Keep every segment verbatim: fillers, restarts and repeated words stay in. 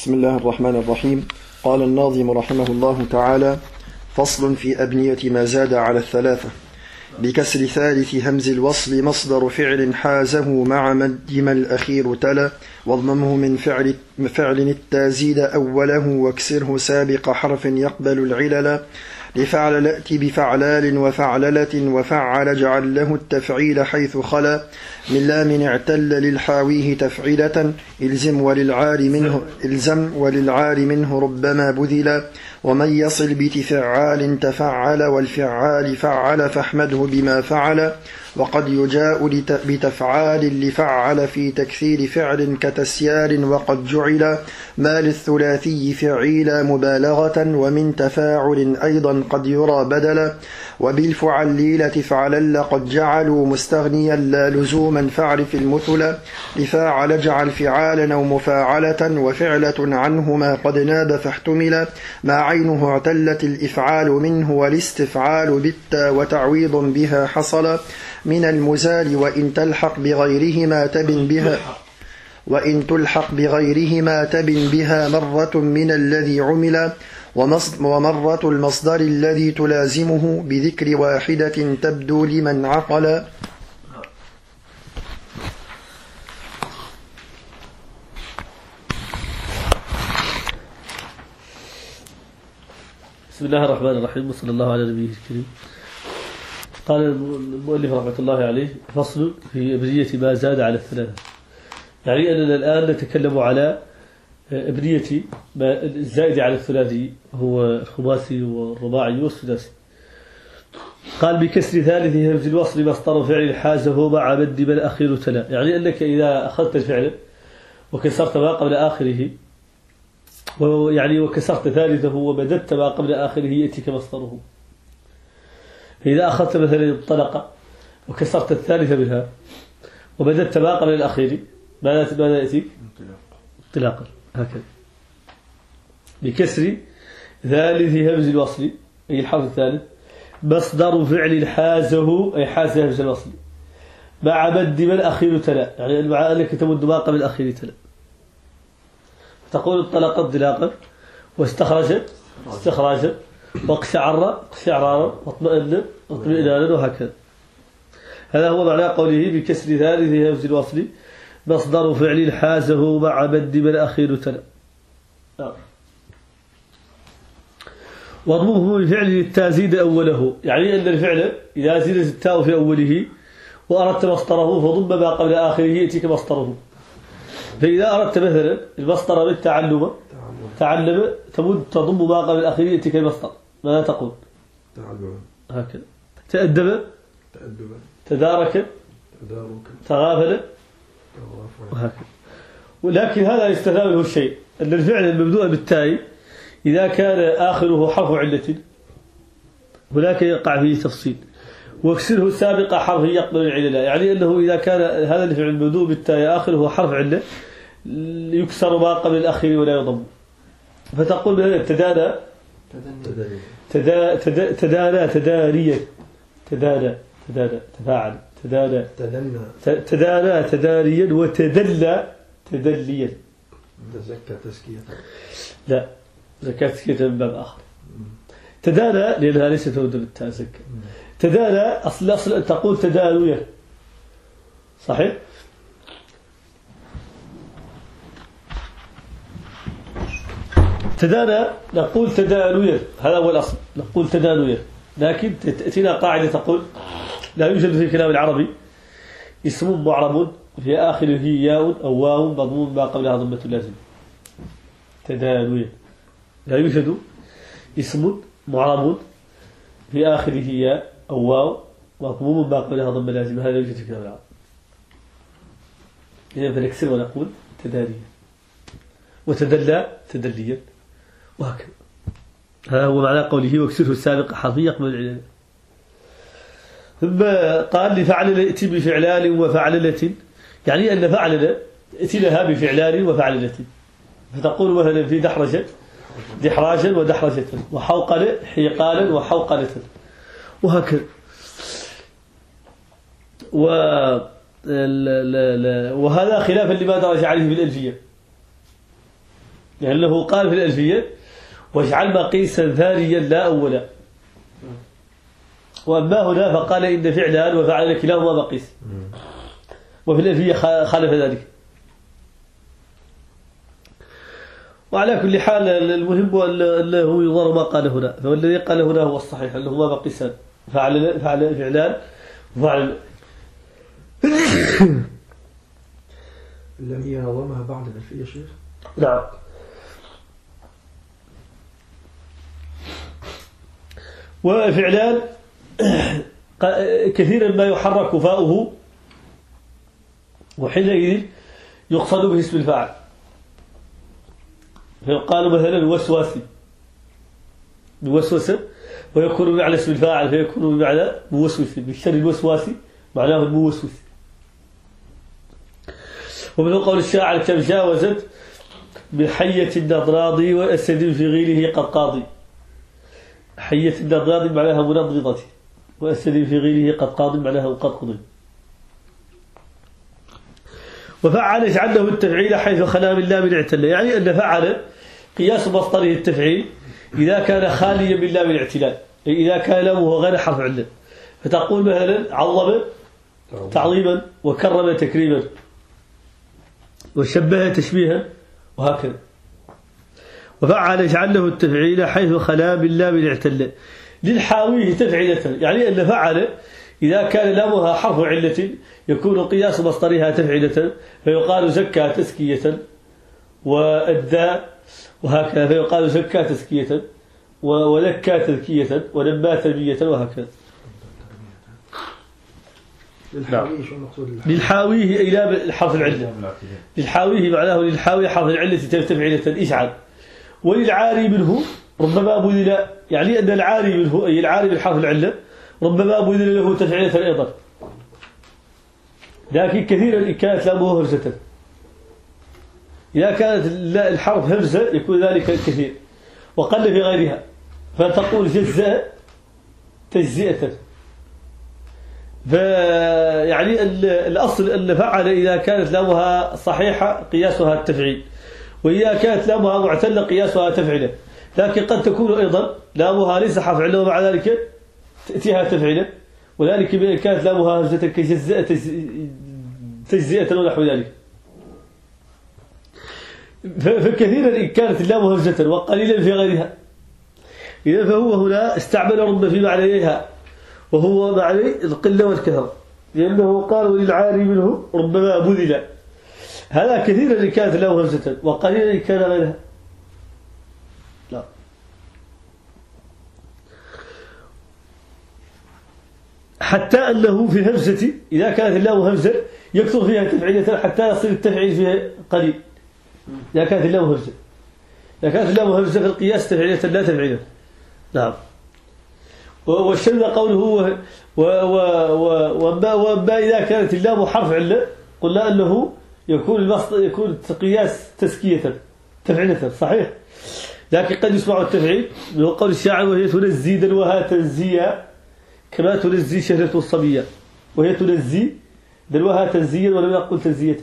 بسم الله الرحمن الرحيم. قال الناظم رحمه الله تعالى: فصل في أبنية ما زاد على الثلاثة. بكسر ثالث همز الوصل مصدر فعل حازه مع مد ما الأخير تلا، واضممه من فعل, فعل التازيد أوله، واكسره سابق حرف يقبل العلل. لفعل لأت بفعلال وفعللة، وفعل جعل له التفعيل حيث خلا، من لام اعتل للحاويه تفعيلة، إلزم وللعار منه, إلزم وللعار منه ربما بذلا. ومن يصل بتفعال تفعل، والفعال فعل فاحمده بما فعل. وقد يجاء بتفعال لفعل في تكثير فعل كتسيار، وقد جعل ما للثلاثي فعيلا مبالغة، ومن تفاعل أيضا قد يرى بدلا. وبالفعليل تفعلل قد جعلوا مستغنيا لا لزوما فاعرف المثل. لفاعل جعل فعالا أو مفاعلة، وفعلة عنهما قد ناب فاحتمل، ما عينه اعتلت الإفعال منه، والاستفعال بالتا وتعويض بها حصل من المزال. وإن تلحق بغيرهما تبن بها وإن تلحق بغيرهما تبن بها مرة من الذي عمل، ومرة المصدر الذي تلازمه بذكر واحدة تبدو لمن عقل. بسم الله الرحمن الرحيم، وصلى الله على نبيه الكريم. قال المؤلف رحمة الله عليه: فصل في أبنية ما زاد على الثلاثة. يعني أننا الآن نتكلم على أبنية ما الزائد على الثلاثي، هو الخماسي والرباعي والسداسي. قال: بكسر ثالث همز الوصل مصدر فعل حازه مع مد ما الأخير تلا. يعني أنك إذا أخذت الفعل وكسرت ما قبل آخره، يعني وكسرت ثالثه ومددت ما قبل آخره، يأتيك مصدره. إذا أخذت مثلا انطلق وكسرت الثالث منها ومددت ما قبل الأخير، ماذا يأتيك؟ انطلاقا. هكذا. بكسر ثالث همز الوصل، أي الحرف الثالث، مصدر فعل حازه، أي حاز همز الوصل، مع مد ما الأخير تلا. يعني مع أنك تمد ما قبل الأخير تلا. تقول انطلق انطلاقا، واستخرج استخراجا، واقشعر اقشعرارا، واطمئن اطمئنانا، وهكذا. هذا هو معنى قوله بكسر ثالث همز الوصل مصدر فعل حازه مع مد ما الأخير تلا. واضممه بفعل التازيد أوله. يعني أن الفعل إذا زيدت التاء في أوله وأردت مصدره فضم ما قبل آخره يأتيك مصدره. فإذا أردت مثلا المصدر بالتعلم تعلم تمد تضم ما قبل الأخير يأتيك المصدر، ماذا تقول؟ تعلم. هكذا. تأدب تأدب. تدارك تدارك. تغافل، وهكذا. ولكن هذا يستثنى منه الشيء، أن الفعل المبدوء بالتاء إذا كان آخره حرف علة هناك يقع فيه تفصيل، واكسره سابق حرف يقبل العلة. يعني أنه إذا كان هذا الفعل المبدوء بالتاء آخره حرف علة يكسر ما قبل الأخير ولا يضم. فتقول مثلا تدانى تدانى تدانى تداريا تدانى تدانى تفاعل تدانى تدانى تداريا، وتدلى تدليا. تزكى تزكية. لا، زكاة تزكية من باب آخر. تدانى لأنها ليست تود بالتاء زكاة. تدانى أصل أصل تقول تدانيا، صحيح؟ تدانى نقول تدانيا، هذا هو الأصل، نقول تدانيا. لكن تأتينا قاعدة تقول لا يوجد في الكلام العربي اسم معرب في آخره ياء أو واو مضموم ما قبلها ضمة لازم. تدانيا. لا يوجد اسم معرب في آخره ياء أو واو مضموم ما قبلها ضمة لازم، هذا يوجد في الكلام العربي. إذا فنكسر ونقول تدانيا، وتدلى تدليا، وهكذا. هذا هو معنى قوله واكسره السابق حرف يقبل العلل. ثم قال لفعلل ائتي بفعلال وفعللة. يعني أن فعلل ائتي لها بفعلال وفعللة. فتقول مثلا في دحرجة دحراجا ودحرجة، وحوقل حيقالا وحوقلة، وهكذا. و وهذا خلافا لما درج عليه بالألفية. لأنه قال في الألفية واجعل مقيسا ثانيا لا أولا. وأما هنا فقال إن فعلان وفعل كلاهما مقيس، وفي الألفية خالف ذلك. وعلى كل حال المهم أنه يظهر ما قال هنا، فالذي قال هنا هو الصحيح أنهما مقيسان، فعل فعل فعلان وفعل. اللامية نظمها بعد الألفية شيخ؟ نعم. وفعلان كثيرا ما يحرك فاؤه، وحينئذ يقصد به اسم الفاعل، فيقال مثلا وسواسي بوسوسة، ويكون بمعنى اسم الفاعل فيكون بمعنى موسوس، بالشر الوسواسي معناه الموسوس. ومن قول الشاعر كم جاوزت بحية النضراض وأسد في غيره قد قاضي. حية النضراض معناها منضرضة، وأسد في غيره قد قاضي معناها قد قضي. وفعل يجعل له التفعيل حيث خلا من لام الاعتلال، يعني أن فعل قياس مصدره التفعيل إذا كان خاليا من لام الاعتلال، أي إذا كان لامه غير حرف علة، فتقول مثلا عظم تعظيما وكرم تكريما وشبه تشبيها وهكذا. وفعل يجعل له التفعيل حيث خلا من لام الاعتلال للحاويه تفعيلة، يعني أن فعل إذا كان لامها حرف علة يكون قياس مصدرها تفعيلة، فيقال زكى تزكية وأدى وهكذا، فيقال زكى تزكية وذكى تذكية ونمى تنمية وهكذا. للحاويه شو المقصود؟ للحاويه إلى الحرف العلة، للحاويه معناه للحاويه حرف العلة تفعيلة إشعال. وللعاري منه ربما بذل، يعني أن العاري منه أي العاري بالحرف العلة ربما بذل له تفعيلة أيضا، لكن كثيرا إن كانت لامه همزة. إذا كانت الحرف همزة يكون ذلك كثير، وقل في غيرها، فتقول جزاء تجزئة. فيعني الأصل أن فعل إذا كانت لامها صحيحة قياسها التفعيل، وإذا كانت لامها معتلة قياسها تفعيلة، لكن قد تكون أيضا لامها ليس حرف علة ومع ذلك تأتيها تفعيلة، وذلك بأن كانت لامها همزة كجزاء تجزئة ونحو ذلك. فكثيرا إن كانت اللام همزة وقليلا في غيرها، إذا فهو هنا استعمل رب في معنيها، وهو معنى القلة والكثرة، لأنه قال للعاري منه ربما بذل. هذا كثيرا إن كانت اللام همزة وقليلا إن كان غيرها. لا. حتى أنه في الهمزة إذا كانت اللام همزة يكثر فيها تفعيلة حتى يصير التفعيل فيها قليل. إذا كانت اللام همزة، إذا كانت اللام همزة في القياس تفعيلة لا تفعيلة. نعم. والشذ قوله وما إذا كانت اللام حرف علة قلنا أنه يكون المصدر يكون قياس تزكية تفعيلة صحيح، لكن قد يسمع التفعيل من قول الشاعر وهي تنزي دلوها تنزيا كما تنزي شهرة الصبية، وهي تنزي دلوها تنزيا ولم يقل تنزية.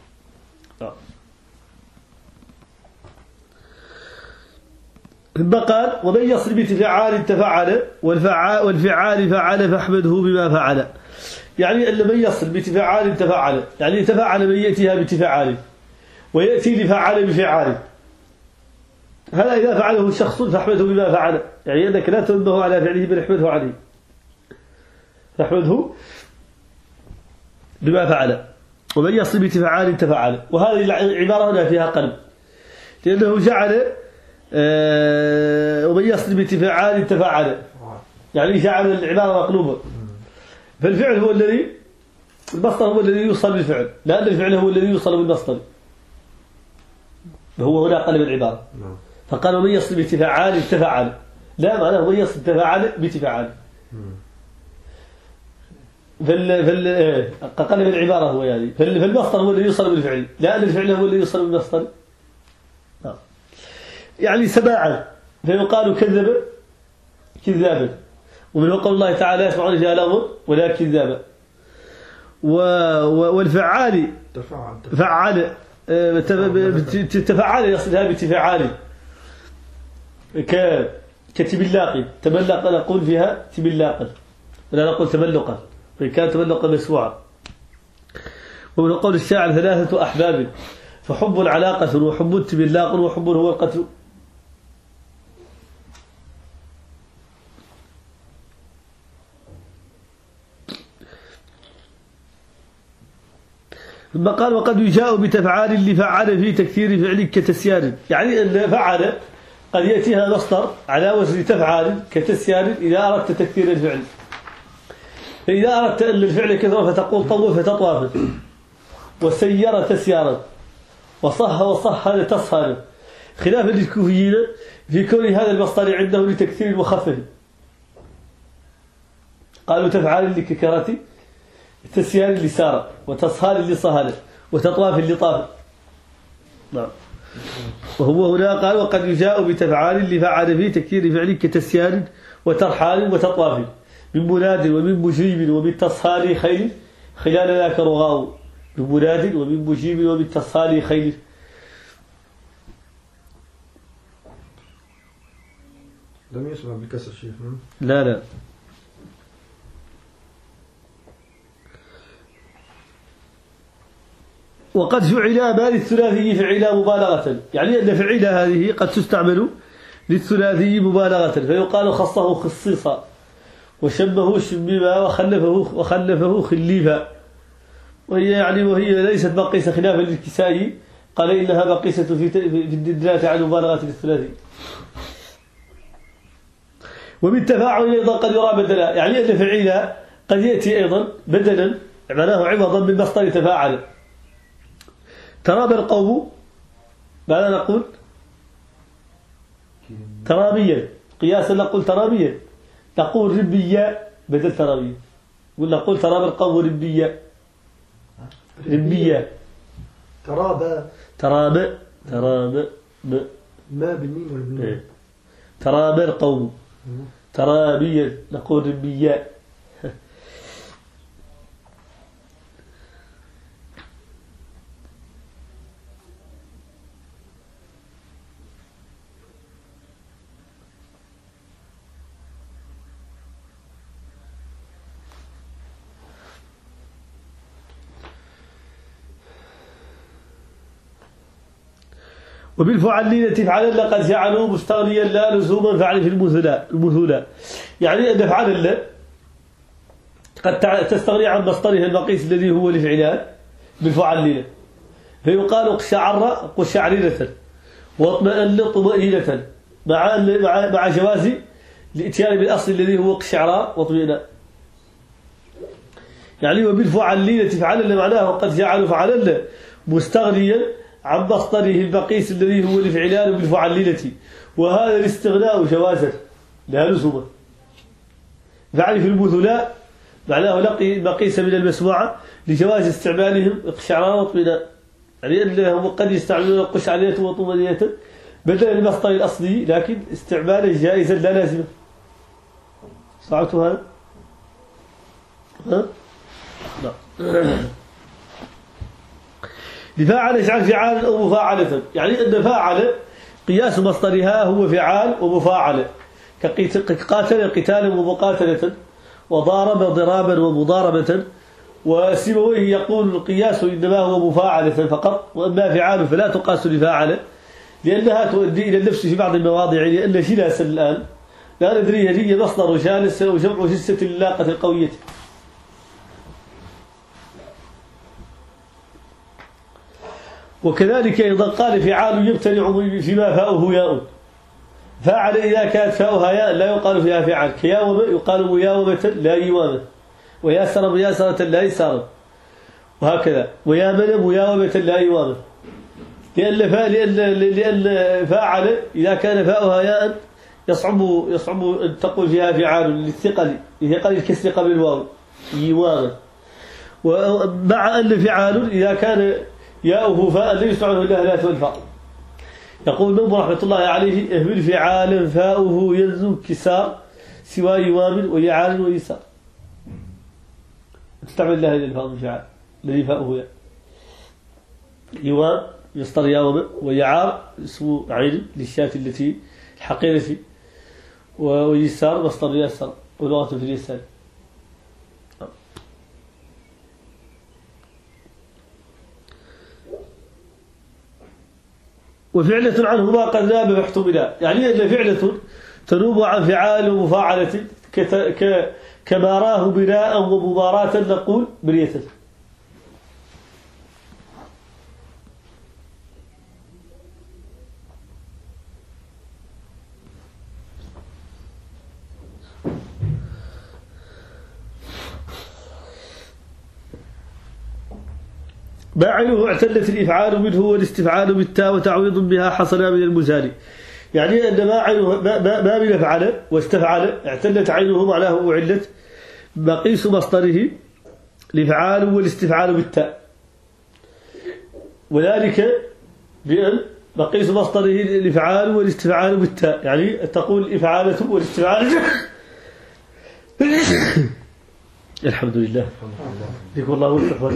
ثم قال ومن يصل بفعال تفعل والفعال والفعال فعل فاحمده بما فعل، يعني أن من يصل بفعال تفعل، يعني تفعل من يأتيها بفعال ويأتي لفعل بفعال، هذا إذا فعله شخص فاحمده بما فعل، يعني أنك لا تنبه على فعله بل احمده عليه، فاحمده بما فعل. ومن يصل بفعال تفعل، وهذه العبارة هنا فيها قلب، لأنه جعل ومن يصل بفعال تفعل، يعني جعل العبارة مقلوبة، فالفعل هو الذي المصدر هو الذي يوصل بالفعل، لأن الفعل هو الذي يوصل بالمصدر، فهو هنا قلب العبارة. فقال ومن يصل بفعال تفعل، لا معناه ومن يصل بفعال بتفعال، فال فال قلب العبارة هو يعني فالمصدر هو الذي يوصل بالفعل، لأن الفعل هو الذي يوصل بالمصدر. يعني سماعا، فيقال كذب كذابا، ومن قول الله تعالى يسمعون فيها لغوا ولا كذابا. والفعال فعل تفعل يصلها بتفعال ك كتبلاقي تبلق نقول فيها تبلاقا ولا نقول تبلقا وإن كان تبلقا مسموعا. ومن قول الشاعر ثلاثة أحباب فحب علاقة وحب تبلاق وحب هو القتل. ثم قال وقد يجاء بتفعال اللي فعل في تكثير فعل كتسيان، يعني أن فعل قد يأتيها مصدر على وزن تفعال كتسيان إذا أردت تكثير الفعل. فإذا أردت أن الفعل كثر فتقول طوف تطواف وسير تسيارا وصح وصهل تصهل، خلافا للكوفيين في كون هذا المصدر عنده لتكثير المخفف، قالوا تفعال لككرة تسيان اللي سار وتصهال اللي صهل وتطواف اللي طاف. نعم. وهو هنا قال وقد يجاء بتفعال اللي فعل فيه تكثير فعل كتسيان وترحال وتطواف من مناد ومن مجيب ومن تصهال خيل خلال ذاك رغاو، من مناد ومن مجيب ومن تصهال خيل. لم يسمع بالكسر شيخ. لا لا وقد فعل ما للثلاثي فعل مبالغة، يعني أن فعل هذه قد تستعمل للثلاثي مبالغة، فيقال خصه خصيصا وشبه شمما وخلفه وخلفه خليفا، وهي يعني وهي ليست بقيسة خلافا للكسائي قال إنها بقيسة في في الدلالة على مبالغة للثلاثي. وبالتفاعل أيضا قد يرى بدلا، يعني أن فعل قد يأتي أيضا بدلا معناه عوضا من مصدر تفاعل. تراب القوم ماذا نقول؟ ترابيا، قياسا نقول ترابيا، نقول ربيا بدل ترابيا، ولا نقول تراب القوم ربيا ربيا تراب تراب تراب ب ما بالميم ولا بالنون؟ تراب القوم ترابيا نقول ربيا. وبالفعلين تفعل لقد جعلوا مستغنيا لا لزوما فعل في المثلاء المثلاء، يعني أن فعل قد تستغني عن مصدرها المقيس الذي هو لفعلان بالفعلين، فيقال اقشعر قشعريرة واطمئن طمأنينة مع مع مع جواز الاتيان بالاصل الذي هو اقشعراء واطمئنان. يعني وبالفعلين تفعل معناه قد جعلوا فعلا مستغنيا عن مصدره المقيس الذي هو لفعلان بالفعلينة، وهذا الاستغناء جوازا لا لزوما. فعل في المثلاء معناه لقي مقيس من المسموعة لجواز استعمالهم اقشعران واطمئنان، يعني أنهم قد يستعملون قشعرية وطمأنينة بدل المصدر الأصلي لكن استعمالا جائزا لا لازما. صعبت هذا؟ ها؟ لا. لفاعل يجعل فعالا أو مفاعلة، يعني أن فاعل قياس مصدرها هو فعال ومفاعلة، كقاتل قتالا ومقاتلة وضارب ضرابا ومضاربة. وسيبويه يقول القياس إنما هو مفاعلة فقط، وأما فعال فلا تقاس لفاعل لأنها تؤدي إلى النفس في بعض المواضع، لأن شلاسا الآن لا ندري هل هي مصدر جالس وجمع جسة اللاقة القوية. وكذلك أيضا قال فعال يمتنع فيما فاؤه ياء، فاعل إذا كانت فاؤها ياء لا يقال فيها فعال، كياومة يقال مياومة لا يوامة، وياسر مياسرة لا يسارة، وهكذا ويامن مياومة لا يوامة، لأن فا لأن لأن فاعل إذا كان فاؤها ياء يصعب يصعب أن تقول فيها فعال للثقل لثقل الكسر قبل الواو يوامة. ومع أن فعال إذا كان ياؤه فاء لا يسمعه إلا لا والفاء. يقول النووي رحمة الله عليه اهمل فعال فاؤه ينزو كسار سوى يوام ويعال ويسار، تستعمل لها الفاء فعال الذي فاؤه ياء. يوام مصدر يوم، ويعار اسم عين للشاة التي الحقيرة، ويسار مصدر يسر ولغة في اليسار. وفعلة عنهما قد ناب فاحتملا، يعني أن فعلة تنوب عن فعال ومفاعلة كما راه بناء ومباراة نقول بنية. باعله اعتلت الإفعال منه والاستفعال بالتاء وتعويض بها حصل من المزال، يعني أن ما عينه ما من فعل واستفعل اعتلت عينه معناه وعلت مقيس مصدره الإفعال والاستفعال بالتاء، وذلك بأن مقيس مصدره الإفعال والاستفعال بالتاء، يعني تقول الإفعالة والاستفعال. الحمد لله يقول الله وفقه.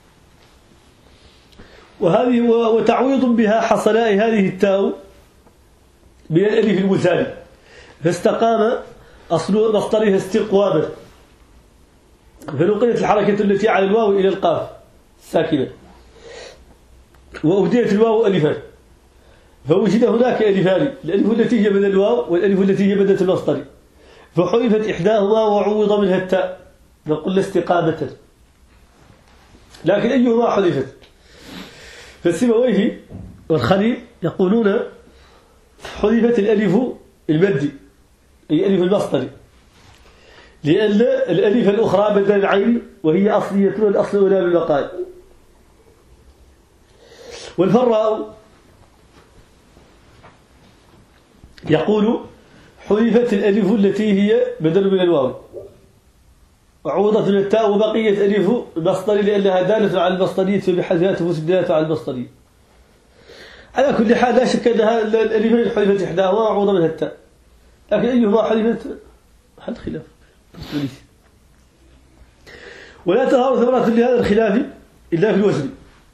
وهذه وتعويض بها حصلاء هذه التاء من الألف المثالي، فاستقام أصل مصدرها استقواما، فنقلت الحركة التي على الواو إلى القاف ساكنة، وأبديت الواو ألفا، فوجد هناك ألفان، الألف التي هي بدل الواو والألف التي هي بدل المصدر، فحذفت إحداهما وعوض منها التاء، نقول استقامة، لكن أيهما حذفت؟ فالسيبويه والخليل يقولون حذفت الألف المد، أي ألف المصدر، لأن الألف الأخرى بدل العين وهي أصلية والأصل ولا بالبقاء. والفراء يقول حذفت الألف التي هي بدل من الواو وعوضت من التاء وبقيت ألف المصدر لأنها دالة على المصدرية فبحذفها تفوت الدالة على المصدرية. على كل حال لا شك أنها الألفين حذفت إحداهما وعوض منها التاء، لكن أيهما حذفت حد خلاف. ولا تظهر ثمرة لهذا الخلاف إلا في الوزن،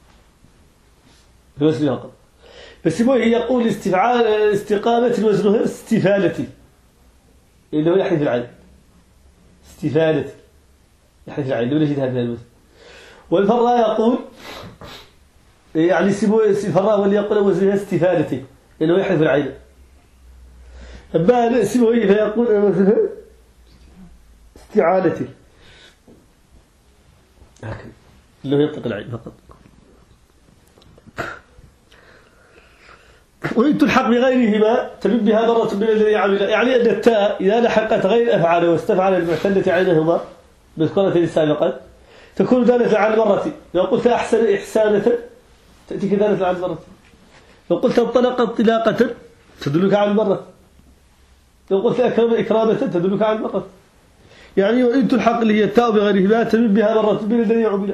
في الوزن فقط. فالسيبويه يقول استفعال استقامة وزنها استفالة، إنه يحذف العين استفالة يحذف العين لو نجد هذا الوزن. والفراء يقول يعني السيبويه الفراء واللي يقول وزنها استفالة إنه يحذف العين. أما السيبويه فيقول وزنها استعالة هكذا إنه ينطق العين فقط. وإن تلحق بغيرهما تبين بها مرة من الذي عمل، يعني أن التاء إذا لحقت غير أفعال واستفعل المعتلة عينهما بالكرة السابقة تكون دالة على المرة. لو قلت أحسن إحسانة تأتيك دالة على المرة، لو قلت انطلق انطلاقة تدلك على المرة، لو قلت أكرم إكرامة تدلك على المرة. يعني وإن تلحق اللي هي التاء بغيرهما تبين بها مرة من الذي عمل،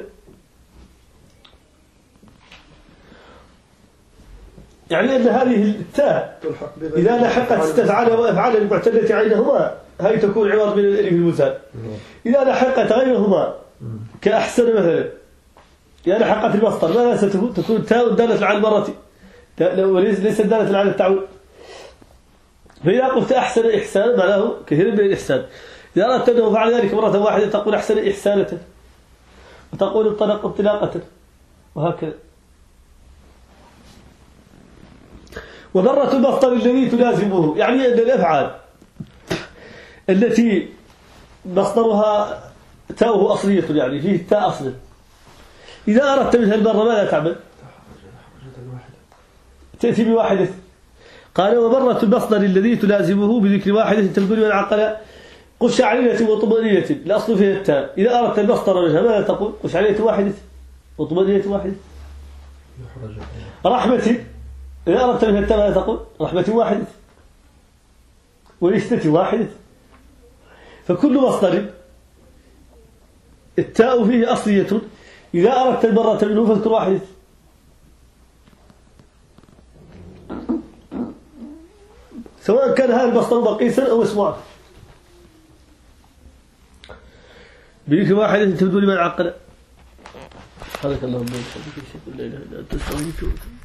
يعني أن هذه التاء إذا لحقت استفعل وأفعل المعتلة عينهما هاي تكون عوض من الألف المثال. إذا لحقت غيرهما كأحسن مثلا، إذا لحقت المصدر ماذا ستكون؟ تكون تاء دالة على المرة وليس دالة على التعويض. فإذا قلت أحسن إحسان معناه كثير من الإحسان. إذا أردت أنه فعل ذلك مرة واحدة تقول أحسن إحسانة، وتقول انطلق انطلاقة، وهكذا. ومرة المصدر الذي تلازمه، يعني أن الأفعال التي مصدرها تاؤه أصلية، يعني فيه التاء أصلا، إذا أردت منها المرة ماذا تعمل؟ تأتي بواحدة. قال ومرة المصدر الذي تلازمه بذكر واحدة تدل من عقل قشعريرة وطمأنينة، الأصل فيها التاء. إذا أردت المصدر منها ماذا تقول؟ قشعريرة واحدة وطمأنينة واحدة. رحمة إذا أردت منها التاء ماذا تقول؟ رحمة واحدة ونشتة واحدة. فكل مصدر التاء فيه أصلية، إذا أردت المرة منه فاذكر واحدة. سواء كان هذا المصدر مقيسا أو مسموعا بذكر واحدة تبدو لمن عقل. سبحانك اللهم وبحمدك أشهد أن لا إله إلا أنت أستغفرك.